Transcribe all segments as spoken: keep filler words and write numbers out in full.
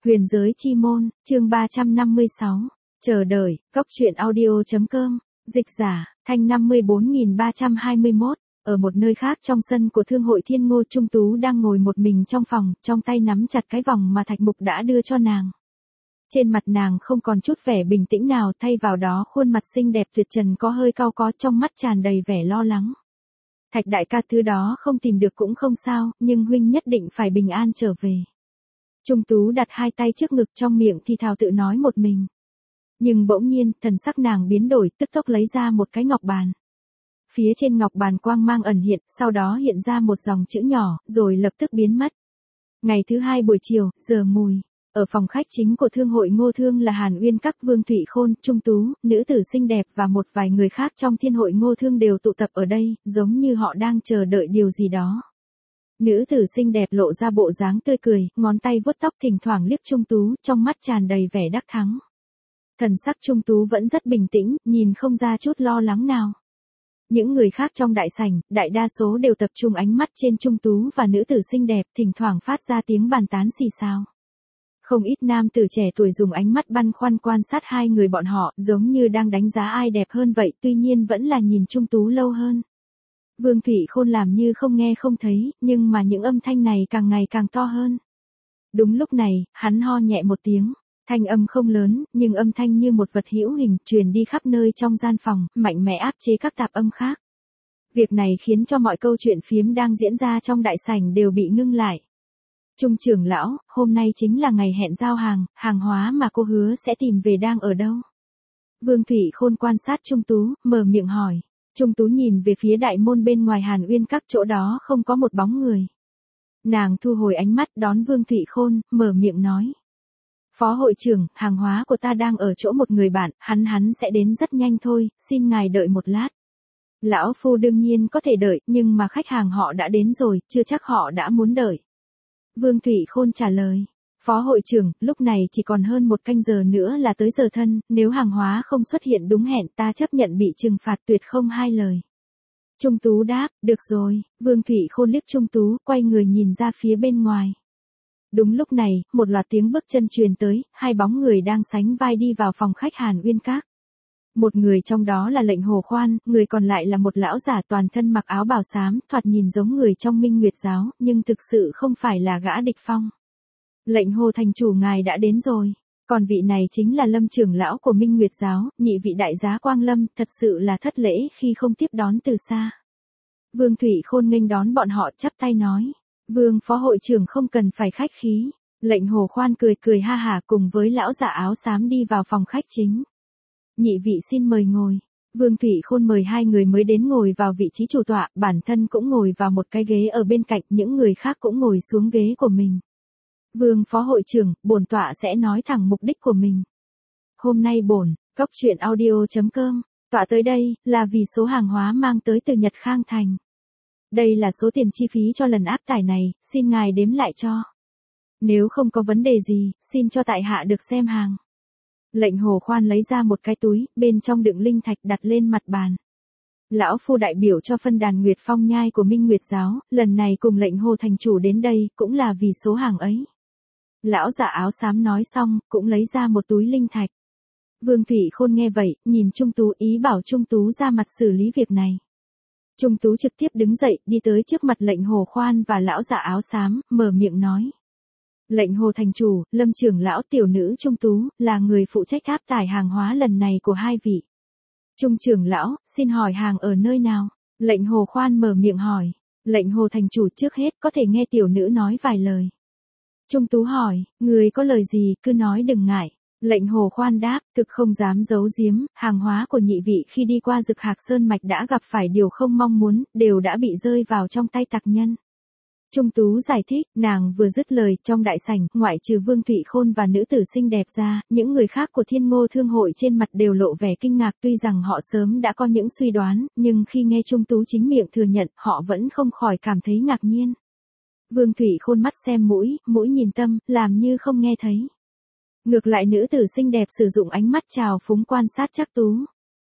Huyền giới chi môn, chương ba trăm năm mươi sáu. Chờ đợi, góc truyện audio.com, dịch giả, thanh năm mươi bốn nghìn ba trăm hai mươi mốt. Ở một nơi khác trong sân của Thương hội Thiên Ngô, Trung Tú đang ngồi một mình trong phòng, trong tay nắm chặt cái vòng mà Thạch Mục đã đưa cho nàng. Trên mặt nàng không còn chút vẻ bình tĩnh nào, thay vào đó khuôn mặt xinh đẹp tuyệt trần có hơi cau có, trong mắt tràn đầy vẻ lo lắng. Thạch đại ca, thứ đó không tìm được cũng không sao, nhưng huynh nhất định phải bình an trở về. Trung Tú đặt hai tay trước ngực, trong miệng thì thào tự nói một mình. Nhưng bỗng nhiên, thần sắc nàng biến đổi, tức tốc lấy ra một cái ngọc bàn. Phía trên ngọc bàn quang mang ẩn hiện, sau đó hiện ra một dòng chữ nhỏ, rồi lập tức biến mất. Ngày thứ hai buổi chiều, giờ mùi, ở phòng khách chính của Thương hội Ngô Thương là Hàn Uyên Các, Vương Thụy Khôn, Trung Tú, nữ tử xinh đẹp và một vài người khác trong Thiên hội Ngô Thương đều tụ tập ở đây, giống như họ đang chờ đợi điều gì đó. Nữ tử xinh đẹp lộ ra bộ dáng tươi cười, ngón tay vuốt tóc, thỉnh thoảng liếc Trung Tú, trong mắt tràn đầy vẻ đắc thắng. Thần sắc Trung Tú vẫn rất bình tĩnh, nhìn không ra chút lo lắng nào. Những người khác trong đại sảnh, đại đa số đều tập trung ánh mắt trên Trung Tú và nữ tử xinh đẹp, thỉnh thoảng phát ra tiếng bàn tán xì xào. Không ít nam tử trẻ tuổi dùng ánh mắt băn khoăn quan sát hai người bọn họ, giống như đang đánh giá ai đẹp hơn vậy, tuy nhiên vẫn là nhìn Trung Tú lâu hơn. Vương Thụy Khôn làm như không nghe không thấy, nhưng mà những âm thanh này càng ngày càng to hơn. Đúng lúc này, hắn ho nhẹ một tiếng. Thanh âm không lớn, nhưng âm thanh như một vật hữu hình, truyền đi khắp nơi trong gian phòng, mạnh mẽ áp chế các tạp âm khác. Việc này khiến cho mọi câu chuyện phiếm đang diễn ra trong đại sảnh đều bị ngưng lại. Trung trưởng lão, hôm nay chính là ngày hẹn giao hàng, hàng hóa mà cô hứa sẽ tìm về đang ở đâu? Vương Thụy Khôn quan sát Trung Tú, mở miệng hỏi. Trung Tú nhìn về phía đại môn bên ngoài Hàn Uyên Các, chỗ đó không có một bóng người. Nàng thu hồi ánh mắt đón Vương Thụy Khôn, mở miệng nói. Phó hội trưởng, hàng hóa của ta đang ở chỗ một người bạn, hắn hắn sẽ đến rất nhanh thôi, xin ngài đợi một lát. Lão phu đương nhiên có thể đợi, nhưng mà khách hàng họ đã đến rồi, chưa chắc họ đã muốn đợi. Vương Thụy Khôn trả lời. Phó hội trưởng, lúc này chỉ còn hơn một canh giờ nữa là tới giờ thân, nếu hàng hóa không xuất hiện đúng hẹn ta chấp nhận bị trừng phạt tuyệt không hai lời. Trung Tú đáp, được rồi. Vương Thụy Khôn liếc Trung Tú, quay người nhìn ra phía bên ngoài. Đúng lúc này, một loạt tiếng bước chân truyền tới, hai bóng người đang sánh vai đi vào phòng khách Hàn Uyên Các. Một người trong đó là Lệnh Hồ Khoan, người còn lại là một lão giả toàn thân mặc áo bào xám, thoạt nhìn giống người trong Minh Nguyệt giáo, nhưng thực sự không phải là gã địch phong. Lệnh Hồ thành chủ ngài đã đến rồi. Còn vị này chính là Lâm trưởng lão của Minh Nguyệt giáo, nhị vị đại giá Quang Lâm, thật sự là thất lễ khi không tiếp đón từ xa. Vương Thụy Khôn nghênh đón bọn họ, chắp tay nói. Vương phó hội trưởng không cần phải khách khí. Lệnh Hồ Khoan cười cười ha hả cùng với lão giả áo xám đi vào phòng khách chính. Nhị vị xin mời ngồi. Vương Thụy Khôn mời hai người mới đến ngồi vào vị trí chủ tọa, bản thân cũng ngồi vào một cái ghế ở bên cạnh, những người khác cũng ngồi xuống ghế của mình. Vương phó hội trưởng, bổn tọa sẽ nói thẳng mục đích của mình. Hôm nay bổn, góc truyện audio.com, tọa tới đây, là vì số hàng hóa mang tới từ Nhật Khang Thành. Đây là số tiền chi phí cho lần áp tải này, xin ngài đếm lại cho. Nếu không có vấn đề gì, xin cho tại hạ được xem hàng. Lệnh Hồ Khoan lấy ra một cái túi, bên trong đựng linh thạch đặt lên mặt bàn. Lão phu đại biểu cho phân đàn Nguyệt Phong Nhai của Minh Nguyệt giáo, lần này cùng Lệnh Hồ thành chủ đến đây, cũng là vì số hàng ấy. Lão giả áo xám nói xong, cũng lấy ra một túi linh thạch. Vương Thụy Khôn nghe vậy, nhìn Trung Tú, ý bảo Trung Tú ra mặt xử lý việc này. Trung Tú trực tiếp đứng dậy, đi tới trước mặt Lệnh Hồ Khoan và lão giả áo xám, mở miệng nói. Lệnh Hồ thành chủ, Lâm trưởng lão tiểu nữ Trung Tú, là người phụ trách áp tải hàng hóa lần này của hai vị. Trung trưởng lão, xin hỏi hàng ở nơi nào? Lệnh Hồ Khoan mở miệng hỏi. Lệnh Hồ thành chủ, trước hết có thể nghe tiểu nữ nói vài lời. Trung Tú hỏi, người có lời gì, cứ nói đừng ngại. Lệnh Hồ Khoan đáp, thực không dám giấu giếm, hàng hóa của nhị vị khi đi qua Dực Hạc Sơn Mạch đã gặp phải điều không mong muốn, đều đã bị rơi vào trong tay tặc nhân. Trung Tú giải thích, nàng vừa dứt lời, trong đại sảnh, ngoại trừ Vương Thụy Khôn và nữ tử xinh đẹp ra, những người khác của Thiên Ngô Thương hội trên mặt đều lộ vẻ kinh ngạc, tuy rằng họ sớm đã có những suy đoán, nhưng khi nghe Trung Tú chính miệng thừa nhận, họ vẫn không khỏi cảm thấy ngạc nhiên. Vương Thụy Khôn mắt xem mũi, mũi nhìn tâm, làm như không nghe thấy. Ngược lại nữ tử xinh đẹp sử dụng ánh mắt trào phúng quan sát Trác Tú.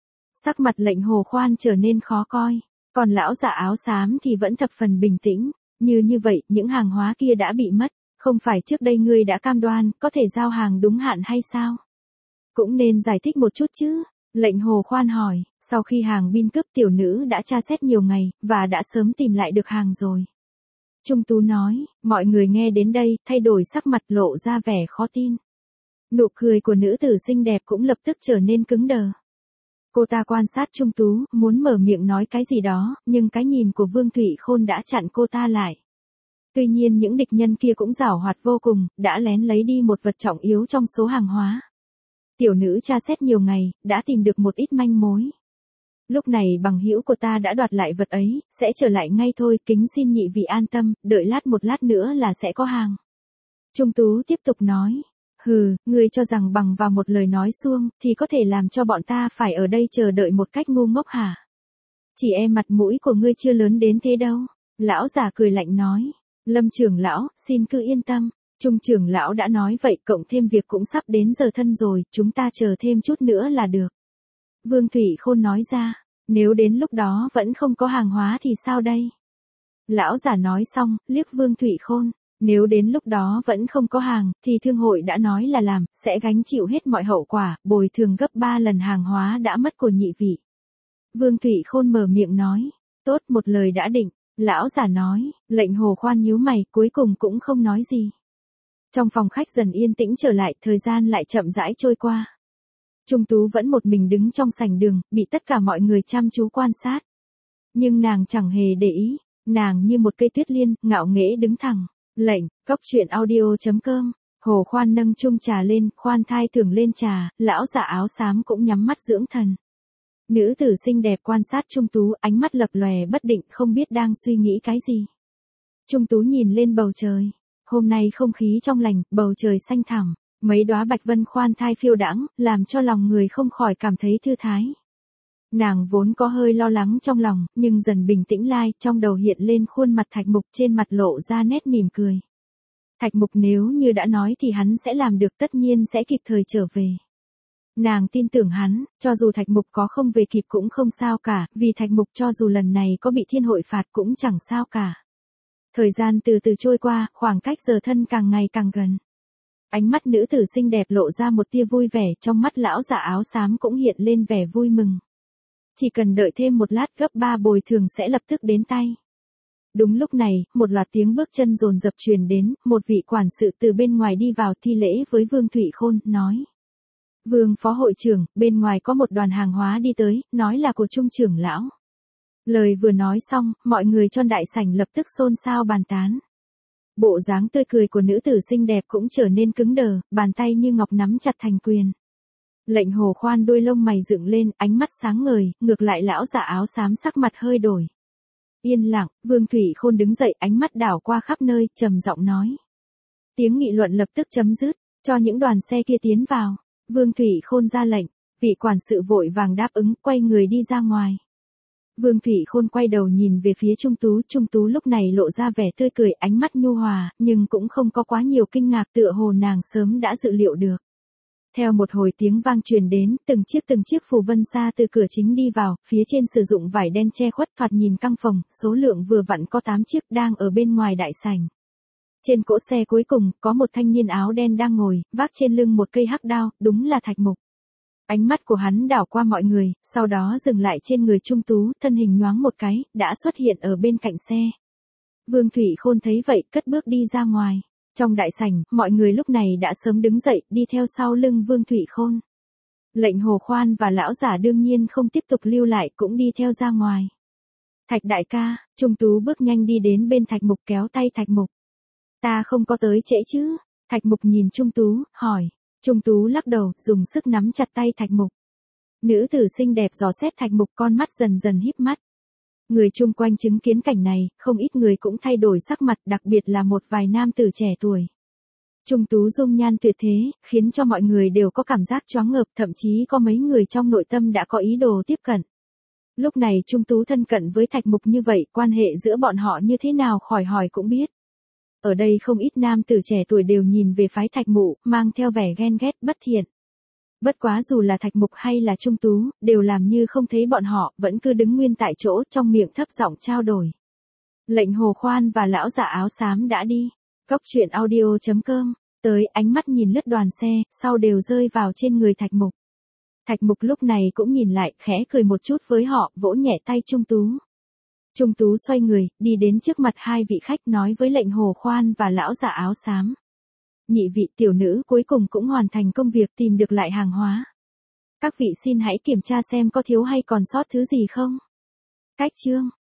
Sắc mặt Lệnh Hồ Khoan trở nên khó coi, còn lão giả áo xám thì vẫn thập phần bình tĩnh. Như như vậy, những hàng hóa kia đã bị mất, Không phải trước đây ngươi đã cam đoan, có thể giao hàng đúng hạn hay sao? Cũng nên giải thích một chút chứ. Lệnh Hồ Khoan hỏi, sau khi hàng bin cướp tiểu nữ đã tra xét nhiều ngày, và đã sớm tìm lại được hàng rồi. Trung Tú nói, mọi người nghe đến đây, thay đổi sắc mặt lộ ra vẻ khó tin. Nụ cười của nữ tử xinh đẹp cũng lập tức trở nên cứng đờ. Cô ta quan sát Trung Tú, muốn mở miệng nói cái gì đó, nhưng cái nhìn của Vương Thụy Khôn đã chặn cô ta lại. Tuy nhiên những địch nhân kia cũng giảo hoạt vô cùng, đã lén lấy đi một vật trọng yếu trong số hàng hóa. Tiểu nữ tra xét nhiều ngày, đã tìm được một ít manh mối. Lúc này bằng hữu của ta đã đoạt lại vật ấy, sẽ trở lại ngay thôi, kính xin nhị vị an tâm, đợi lát một lát nữa là sẽ có hàng. Trung Tú tiếp tục nói, hừ, ngươi cho rằng bằng vào một lời nói suông, thì có thể làm cho bọn ta phải ở đây chờ đợi một cách ngu ngốc hả? Chỉ e mặt mũi của ngươi chưa lớn đến thế đâu. Lão già cười lạnh nói, Lâm trưởng lão, xin cứ yên tâm. Trung trưởng lão đã nói vậy, cộng thêm việc cũng sắp đến giờ thân rồi, chúng ta chờ thêm chút nữa là được. Vương Thụy Khôn nói ra, nếu đến lúc đó vẫn không có hàng hóa thì sao đây? Lão giả nói xong, liếc Vương Thụy Khôn, nếu đến lúc đó vẫn không có hàng, thì thương hội đã nói là làm, sẽ gánh chịu hết mọi hậu quả, bồi thường gấp ba lần hàng hóa đã mất của nhị vị. Vương Thụy Khôn mở miệng nói, tốt, một lời đã định. Lão giả nói, Lệnh Hồ Khoan nhíu mày, cuối cùng cũng không nói gì. Trong phòng khách dần yên tĩnh trở lại, thời gian lại chậm rãi trôi qua. Trung Tú vẫn một mình đứng trong sảnh đường, bị tất cả mọi người chăm chú quan sát. Nhưng nàng chẳng hề để ý, nàng như một cây tuyết liên, ngạo nghễ đứng thẳng. Lệnh, cốc truyện audio chấm com. Hồ Khoan nâng chung trà lên, khoan thai thưởng lên trà, lão giả áo xám cũng nhắm mắt dưỡng thần. Nữ tử xinh đẹp quan sát Trung Tú, ánh mắt lập lòe bất định, không biết đang suy nghĩ cái gì. Trung Tú nhìn lên bầu trời. Hôm nay không khí trong lành, bầu trời xanh thẳm, mấy đóa bạch vân khoan thai phiêu đãng, làm cho lòng người không khỏi cảm thấy thư thái. Nàng vốn có hơi lo lắng trong lòng, nhưng dần bình tĩnh lại, trong đầu hiện lên khuôn mặt Thạch Mục, trên mặt lộ ra nét mỉm cười. Thạch Mục nếu như đã nói thì hắn sẽ làm được, tất nhiên sẽ kịp thời trở về. Nàng tin tưởng hắn, cho dù Thạch Mục có không về kịp cũng không sao cả, vì Thạch Mục cho dù lần này có bị thiên hội phạt cũng chẳng sao cả. Thời gian từ từ trôi qua, khoảng cách giờ thân càng ngày càng gần. Ánh mắt nữ tử xinh đẹp lộ ra một tia vui vẻ, trong mắt lão giả áo xám cũng hiện lên vẻ vui mừng. Chỉ cần đợi thêm một lát, gấp ba bồi thường sẽ lập tức đến tay. Đúng lúc này, một loạt tiếng bước chân dồn dập truyền đến, một vị quản sự từ bên ngoài đi vào thi lễ với Vương Thụy Khôn, nói. Vương phó hội trưởng, bên ngoài có một đoàn hàng hóa đi tới, nói là của Trung trưởng lão. Lời vừa nói xong, mọi người trong đại sảnh lập tức xôn xao bàn tán. Bộ dáng tươi cười của nữ tử xinh đẹp cũng trở nên cứng đờ, bàn tay như ngọc nắm chặt thành quyền. Lệnh Hồ Khoan đôi lông mày dựng lên, ánh mắt sáng ngời, ngược lại lão giả áo xám sắc mặt hơi đổi. Yên lặng, Vương Thụy Khôn đứng dậy, ánh mắt đảo qua khắp nơi, trầm giọng nói. Tiếng nghị luận lập tức chấm dứt, cho những đoàn xe kia tiến vào. Vương Thụy Khôn ra lệnh, vị quản sự vội vàng đáp ứng, quay người đi ra ngoài. Vương Thụy Khôn quay đầu nhìn về phía Trung Tú, Trung Tú lúc này lộ ra vẻ tươi cười, ánh mắt nhu hòa, nhưng cũng không có quá nhiều kinh ngạc, tựa hồ nàng sớm đã dự liệu được. Theo một hồi tiếng vang truyền đến, từng chiếc từng chiếc phù vân xa từ cửa chính đi vào, phía trên sử dụng vải đen che khuất, thoạt nhìn căng phòng, số lượng vừa vặn có tám chiếc đang ở bên ngoài đại sảnh. Trên cỗ xe cuối cùng, có một thanh niên áo đen đang ngồi, vác trên lưng một cây hắc đao, đúng là Thạch Mục. Ánh mắt của hắn đảo qua mọi người, sau đó dừng lại trên người Trung Tú, thân hình nhoáng một cái, đã xuất hiện ở bên cạnh xe. Vương Thụy Khôn thấy vậy, cất bước đi ra ngoài. Trong đại sảnh, mọi người lúc này đã sớm đứng dậy, đi theo sau lưng Vương Thụy Khôn. Lệnh Hồ Khoan và lão giả đương nhiên không tiếp tục lưu lại, cũng đi theo ra ngoài. Thạch đại ca, Trung Tú bước nhanh đi đến bên Thạch Mục, kéo tay Thạch Mục. Ta không có tới trễ chứ? Thạch Mục nhìn Trung Tú, hỏi. Trung Tú lắc đầu, dùng sức nắm chặt tay Thạch Mục. Nữ tử xinh đẹp dò xét Thạch Mục, con mắt dần dần híp mắt. Người chung quanh chứng kiến cảnh này, không ít người cũng thay đổi sắc mặt, đặc biệt là một vài nam tử trẻ tuổi. Trung Tú dung nhan tuyệt thế, khiến cho mọi người đều có cảm giác choáng ngợp, thậm chí có mấy người trong nội tâm đã có ý đồ tiếp cận. Lúc này Trung Tú thân cận với Thạch Mục như vậy, quan hệ giữa bọn họ như thế nào khỏi hỏi cũng biết. Ở đây không ít nam tử trẻ tuổi đều nhìn về phái Thạch Mụ, mang theo vẻ ghen ghét bất thiện. Bất quá dù là Thạch Mục hay là Trung Tú, đều làm như không thấy bọn họ, vẫn cứ đứng nguyên tại chỗ, trong miệng thấp giọng trao đổi. Lệnh Hồ Khoan và lão giả áo xám đã đi. Góc truyện audio chấm com. Tới, ánh mắt nhìn lướt đoàn xe, sau đều rơi vào trên người Thạch Mục. Thạch Mục lúc này cũng nhìn lại, khẽ cười một chút với họ, vỗ nhẹ tay Trung Tú. Trung Tú xoay người, đi đến trước mặt hai vị khách nói với lệnh Hồ Khoan và lão già áo xám. Nhị vị tiểu nữ cuối cùng cũng hoàn thành công việc tìm được lại hàng hóa. Các vị xin hãy kiểm tra xem có thiếu hay còn sót thứ gì không. Cách chương.